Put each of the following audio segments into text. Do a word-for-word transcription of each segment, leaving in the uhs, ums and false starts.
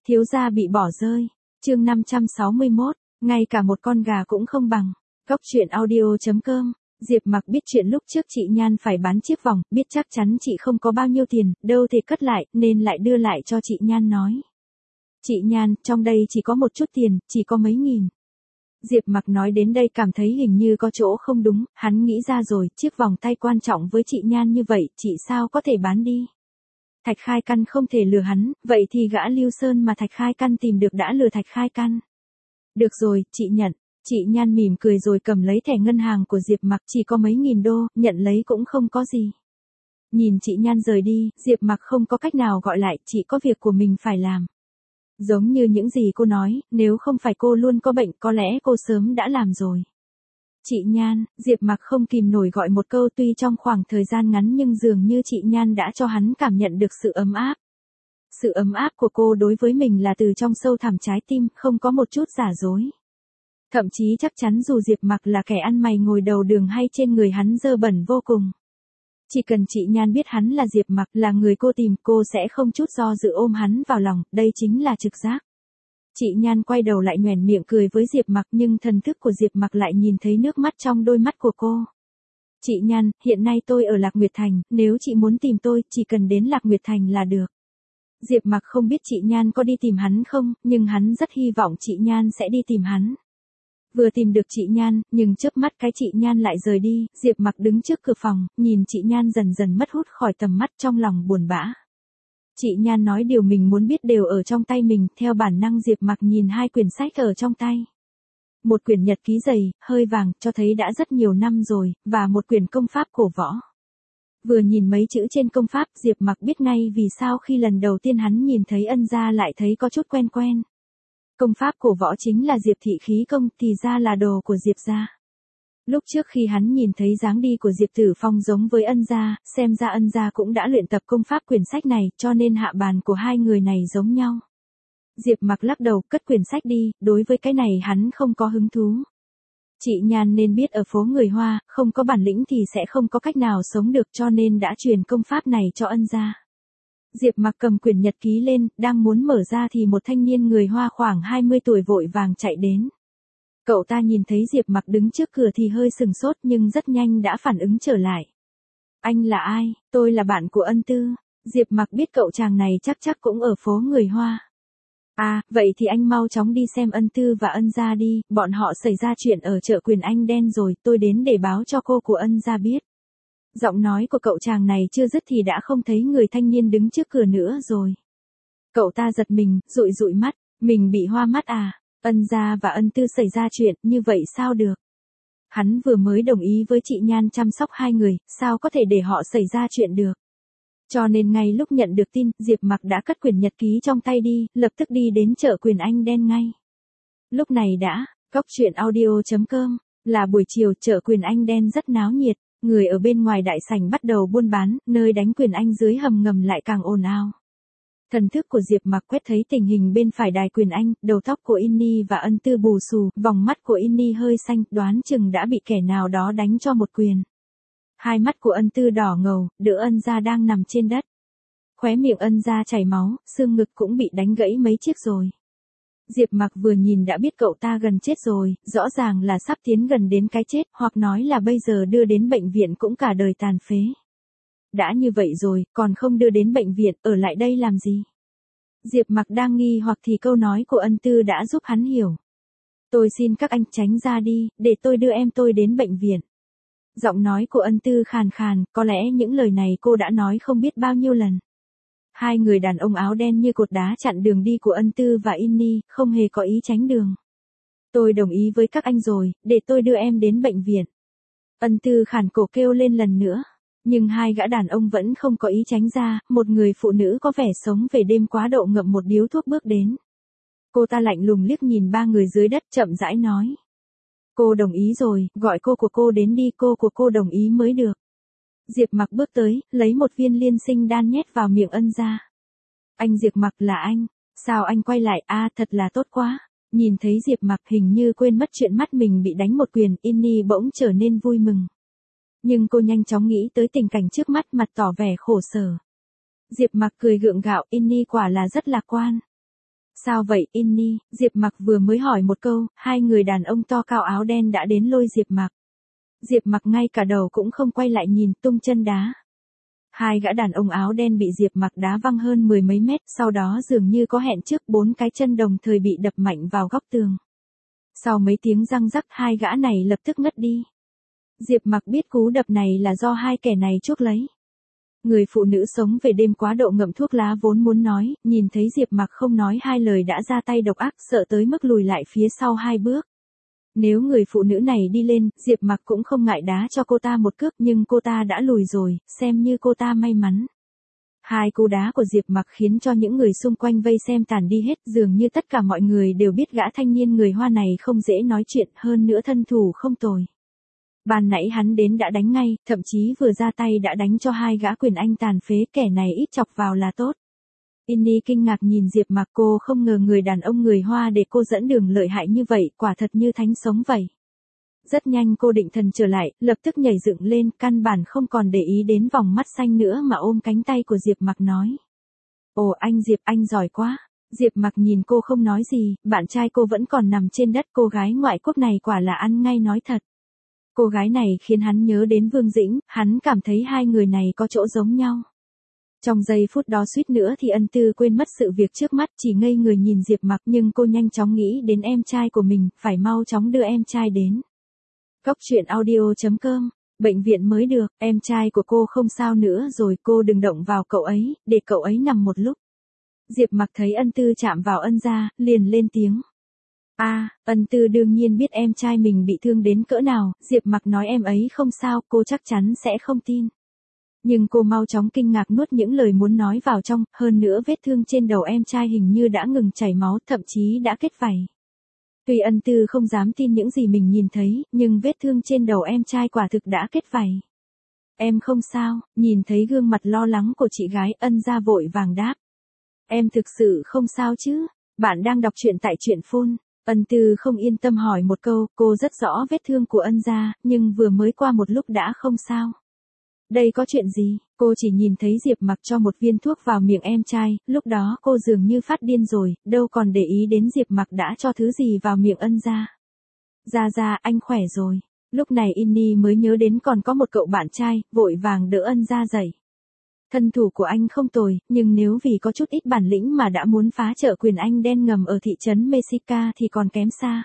Thiếu gia bị bỏ rơi. Chương năm trăm sáu mươi mốt, ngay cả một con gà cũng không bằng. Góc truyện audio chấm com. Diệp Mặc biết chuyện lúc trước chị Nhan phải bán chiếc vòng, biết chắc chắn chị không có bao nhiêu tiền, đâu thể cất lại, nên lại đưa lại cho chị Nhan nói. Chị Nhan, trong đây chỉ có một chút tiền, chỉ có mấy nghìn. Diệp Mặc nói đến đây cảm thấy hình như có chỗ không đúng, hắn nghĩ ra rồi, chiếc vòng tay quan trọng với chị Nhan như vậy, chị sao có thể bán đi. Thạch Khai Căn không thể lừa hắn, vậy thì gã Lưu Sơn mà Thạch Khai Căn tìm được đã lừa Thạch Khai Căn. Được rồi, chị nhận. Chị Nhan mỉm cười rồi cầm lấy thẻ ngân hàng của Diệp Mặc, chỉ có mấy nghìn đô, nhận lấy cũng không có gì. Nhìn chị Nhan rời đi, Diệp Mặc không có cách nào gọi lại, chị có việc của mình phải làm. Giống như những gì cô nói, nếu không phải cô luôn có bệnh, có lẽ cô sớm đã làm rồi. Chị Nhan, Diệp Mặc không kìm nổi gọi một câu, tuy trong khoảng thời gian ngắn nhưng dường như chị Nhan đã cho hắn cảm nhận được sự ấm áp. Sự ấm áp của cô đối với mình là từ trong sâu thẳm trái tim, không có một chút giả dối. Thậm chí chắc chắn dù Diệp Mặc là kẻ ăn mày ngồi đầu đường hay trên người hắn dơ bẩn vô cùng. Chỉ cần chị Nhan biết hắn là Diệp Mặc, là người cô tìm, cô sẽ không chút do dự ôm hắn vào lòng, đây chính là trực giác. Chị Nhan quay đầu lại nhoẻn miệng cười với Diệp Mặc, nhưng thần thức của Diệp Mặc lại nhìn thấy nước mắt trong đôi mắt của cô. Chị Nhan, hiện nay tôi ở Lạc Nguyệt Thành, nếu chị muốn tìm tôi, chỉ cần đến Lạc Nguyệt Thành là được. Diệp Mặc không biết chị Nhan có đi tìm hắn không, nhưng hắn rất hy vọng chị Nhan sẽ đi tìm hắn. Vừa tìm được chị Nhan, nhưng chớp mắt cái chị Nhan lại rời đi, Diệp Mặc đứng trước cửa phòng, nhìn chị Nhan dần dần mất hút khỏi tầm mắt, trong lòng buồn bã. Chị Nhan nói điều mình muốn biết đều ở trong tay mình, theo bản năng Diệp Mặc nhìn hai quyển sách ở trong tay. Một quyển nhật ký dày, hơi vàng, cho thấy đã rất nhiều năm rồi, và một quyển công pháp cổ võ. Vừa nhìn mấy chữ trên công pháp, Diệp Mặc biết ngay vì sao khi lần đầu tiên hắn nhìn thấy Ân gia lại thấy có chút quen quen. Công pháp cổ võ chính là Diệp thị khí công, thì ra là đồ của Diệp gia. Lúc trước khi hắn nhìn thấy dáng đi của Diệp Tử Phong giống với Ân gia, xem ra Ân gia cũng đã luyện tập công pháp quyển sách này, cho nên hạ bàn của hai người này giống nhau. Diệp Mặc lắc đầu, cất quyển sách đi, đối với cái này hắn không có hứng thú. Chị Nhan nên biết ở phố người Hoa, không có bản lĩnh thì sẽ không có cách nào sống được, cho nên đã truyền công pháp này cho Ân gia. Diệp Mặc cầm quyển nhật ký lên, đang muốn mở ra thì một thanh niên người Hoa khoảng hai mươi tuổi vội vàng chạy đến. Cậu ta nhìn thấy Diệp Mặc đứng trước cửa thì hơi sừng sốt nhưng rất nhanh đã phản ứng trở lại. Anh là ai? Tôi là bạn của Ân Tư. Diệp Mặc biết cậu chàng này chắc chắc cũng ở phố người Hoa. À, vậy thì anh mau chóng đi xem Ân Tư và Ân gia đi, bọn họ xảy ra chuyện ở chợ Quyền Anh Đen rồi, tôi đến để báo cho cô của Ân gia biết. Giọng nói của cậu chàng này chưa dứt thì đã không thấy người thanh niên đứng trước cửa nữa rồi. Cậu ta giật mình, dụi dụi mắt, mình bị hoa mắt à? Ân gia và Ân Tư xảy ra chuyện, như vậy sao được? Hắn vừa mới đồng ý với chị Nhan chăm sóc hai người, sao có thể để họ xảy ra chuyện được? Cho nên ngay lúc nhận được tin, Diệp Mặc đã cất quyển nhật ký trong tay đi, lập tức đi đến chợ Quyền Anh Đen ngay. Lúc này đã, góc truyện audio chấm com, là buổi chiều, chợ Quyền Anh Đen rất náo nhiệt, người ở bên ngoài đại sảnh bắt đầu buôn bán, nơi đánh quyền anh dưới hầm ngầm lại càng ồn ào. Thần thức của Diệp Mặc quét thấy tình hình bên phải đài quyền anh, đầu tóc của Inni và Ân Tư bù xù, vòng mắt của Inni hơi xanh, đoán chừng đã bị kẻ nào đó đánh cho một quyền. Hai mắt của Ân Tư đỏ ngầu, đỡ Ân gia đang nằm trên đất. Khóe miệng Ân gia chảy máu, xương ngực cũng bị đánh gãy mấy chiếc rồi. Diệp Mặc vừa nhìn đã biết cậu ta gần chết rồi, rõ ràng là sắp tiến gần đến cái chết, hoặc nói là bây giờ đưa đến bệnh viện cũng cả đời tàn phế. Đã như vậy rồi, còn không đưa đến bệnh viện, ở lại đây làm gì? Diệp Mặc đang nghi hoặc thì câu nói của Ân Tư đã giúp hắn hiểu. Tôi xin các anh tránh ra đi, để tôi đưa em tôi đến bệnh viện. Giọng nói của Ân Tư khàn khàn, có lẽ những lời này cô đã nói không biết bao nhiêu lần. Hai người đàn ông áo đen như cột đá chặn đường đi của Ân Tư và Inni, không hề có ý tránh đường. Tôi đồng ý với các anh rồi, để tôi đưa em đến bệnh viện. Ân Tư khàn cổ kêu lên lần nữa. Nhưng hai gã đàn ông vẫn không có ý tránh ra, một người phụ nữ có vẻ sống về đêm quá độ ngậm một điếu thuốc bước đến. Cô ta lạnh lùng liếc nhìn ba người dưới đất chậm rãi nói. Cô đồng ý rồi, gọi cô của cô đến đi, cô của cô đồng ý mới được. Diệp Mặc bước tới, lấy một viên liên sinh đan nhét vào miệng Ân gia. Anh Diệp Mặc là anh, sao anh quay lại, a à, thật là tốt quá. Nhìn thấy Diệp Mặc hình như quên mất chuyện mắt mình bị đánh một quyền, Inni bỗng trở nên vui mừng. Nhưng cô nhanh chóng nghĩ tới tình cảnh trước mắt, mặt tỏ vẻ khổ sở. Diệp Mặc cười gượng gạo, Inni quả là rất lạc quan. Sao vậy, Inni? Diệp Mặc vừa mới hỏi một câu, hai người đàn ông to cao áo đen đã đến lôi Diệp Mặc. Diệp Mặc ngay cả đầu cũng không quay lại nhìn, tung chân đá. Hai gã đàn ông áo đen bị Diệp Mặc đá văng hơn mười mấy mét, sau đó dường như có hẹn trước, bốn cái chân đồng thời bị đập mạnh vào góc tường. Sau mấy tiếng răng rắc, hai gã này lập tức ngất đi. Diệp Mặc biết cú đập này là do hai kẻ này chuốc lấy. Người phụ nữ sống về đêm quá độ ngậm thuốc lá vốn muốn nói, nhìn thấy Diệp Mặc không nói hai lời đã ra tay độc ác, sợ tới mức lùi lại phía sau hai bước. Nếu người phụ nữ này đi lên, Diệp Mặc cũng không ngại đá cho cô ta một cước, nhưng cô ta đã lùi rồi, xem như cô ta may mắn. Hai cú đá của Diệp Mặc khiến cho những người xung quanh vây xem tàn đi hết, dường như tất cả mọi người đều biết gã thanh niên người Hoa này không dễ nói chuyện, hơn nữa thân thủ không tồi. Ban nãy hắn đến đã đánh ngay, thậm chí vừa ra tay đã đánh cho hai gã quyền anh tàn phế, kẻ này ít chọc vào là tốt. Inni kinh ngạc nhìn Diệp Mặc, cô không ngờ người đàn ông người Hoa để cô dẫn đường lợi hại như vậy, quả thật như thánh sống vậy. Rất nhanh cô định thần trở lại, lập tức nhảy dựng lên, căn bản không còn để ý đến vòng mắt xanh nữa mà ôm cánh tay của Diệp Mặc nói. Ồ anh Diệp, anh giỏi quá. Diệp Mặc nhìn cô không nói gì, bạn trai cô vẫn còn nằm trên đất, cô gái ngoại quốc này quả là ăn ngay nói thật. Cô gái này khiến hắn nhớ đến Vương Dĩnh, hắn cảm thấy hai người này có chỗ giống nhau. Trong giây phút đó suýt nữa thì Ân Tư quên mất sự việc trước mắt, chỉ ngây người nhìn Diệp Mặc, nhưng cô nhanh chóng nghĩ đến em trai của mình, phải mau chóng đưa em trai đến. Cốc truyện audio chấm com, bệnh viện mới được, em trai của cô không sao nữa rồi, cô đừng động vào cậu ấy, để cậu ấy nằm một lúc. Diệp Mặc thấy Ân Tư chạm vào Ân gia, liền lên tiếng. A, à, Ân Tư đương nhiên biết em trai mình bị thương đến cỡ nào, Diệp Mặc nói em ấy không sao, cô chắc chắn sẽ không tin. Nhưng cô mau chóng kinh ngạc nuốt những lời muốn nói vào trong, hơn nữa vết thương trên đầu em trai hình như đã ngừng chảy máu, thậm chí đã kết vảy. Tuy Ân Tư không dám tin những gì mình nhìn thấy, nhưng vết thương trên đầu em trai quả thực đã kết vảy. Em không sao, nhìn thấy gương mặt lo lắng của chị gái, Ân gia vội vàng đáp. Em thực sự không sao chứ, bạn đang đọc truyện tại truyện phone. Ân Tư không yên tâm hỏi một câu, cô rất rõ vết thương của Ân gia, nhưng vừa mới qua một lúc đã không sao. Đây có chuyện gì, cô chỉ nhìn thấy Diệp Mặc cho một viên thuốc vào miệng em trai, lúc đó cô dường như phát điên rồi, đâu còn để ý đến Diệp Mặc đã cho thứ gì vào miệng Ân gia. Gia Gia, anh khỏe rồi. Lúc này Inni mới nhớ đến còn có một cậu bạn trai, vội vàng đỡ Ân gia dậy. Thân thủ của anh không tồi, nhưng nếu vì có chút ít bản lĩnh mà đã muốn phá chợ quyền Anh đen ngầm ở thị trấn Mexica thì còn kém xa.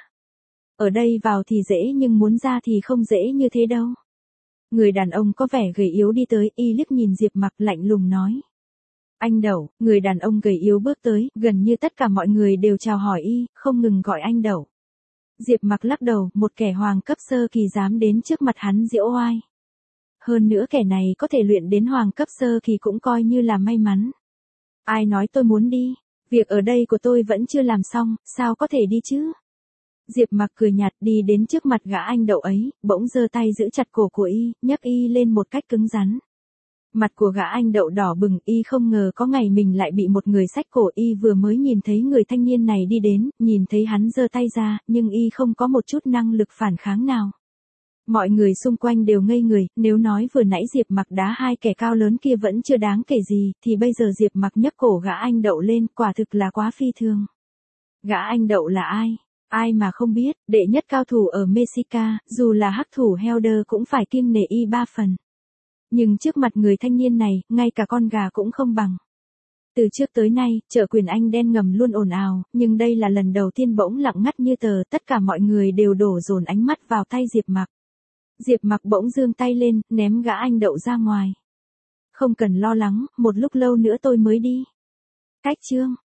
Ở đây vào thì dễ nhưng muốn ra thì không dễ như thế đâu. Người đàn ông có vẻ gầy yếu đi tới, y liếc nhìn Diệp Mặc lạnh lùng nói. Anh Đẩu, người đàn ông gầy yếu bước tới, gần như tất cả mọi người đều chào hỏi y, không ngừng gọi anh Đẩu. Diệp Mặc lắc đầu, một kẻ hoàng cấp sơ kỳ dám đến trước mặt hắn giễu oai. Hơn nữa kẻ này có thể luyện đến hoàng cấp sơ kỳ cũng coi như là may mắn. Ai nói tôi muốn đi, việc ở đây của tôi vẫn chưa làm xong, sao có thể đi chứ? Diệp Mặc cười nhạt đi đến trước mặt gã anh Đậu ấy, bỗng giơ tay giữ chặt cổ của y, nhấc y lên một cách cứng rắn. Mặt của gã anh Đậu đỏ bừng, y không ngờ có ngày mình lại bị một người xách cổ, y vừa mới nhìn thấy người thanh niên này đi đến, nhìn thấy hắn giơ tay ra, nhưng y không có một chút năng lực phản kháng nào. Mọi người xung quanh đều ngây người, nếu nói vừa nãy Diệp Mặc đá hai kẻ cao lớn kia vẫn chưa đáng kể gì, thì bây giờ Diệp Mặc nhấc cổ gã anh Đậu lên, quả thực là quá phi thường. Gã anh Đậu là ai? Ai mà không biết, đệ nhất cao thủ ở Mexica, dù là hắc thủ Helder cũng phải kiêng nể y ba phần. Nhưng trước mặt người thanh niên này, ngay cả con gà cũng không bằng. Từ trước tới nay, chợ quyền Anh đen ngầm luôn ồn ào, nhưng đây là lần đầu tiên bỗng lặng ngắt như tờ, tất cả mọi người đều đổ dồn ánh mắt vào tay Diệp Mặc. Diệp Mặc bỗng giương tay lên, ném gã anh Đậu ra ngoài. Không cần lo lắng, một lúc lâu nữa tôi mới đi. Cách chương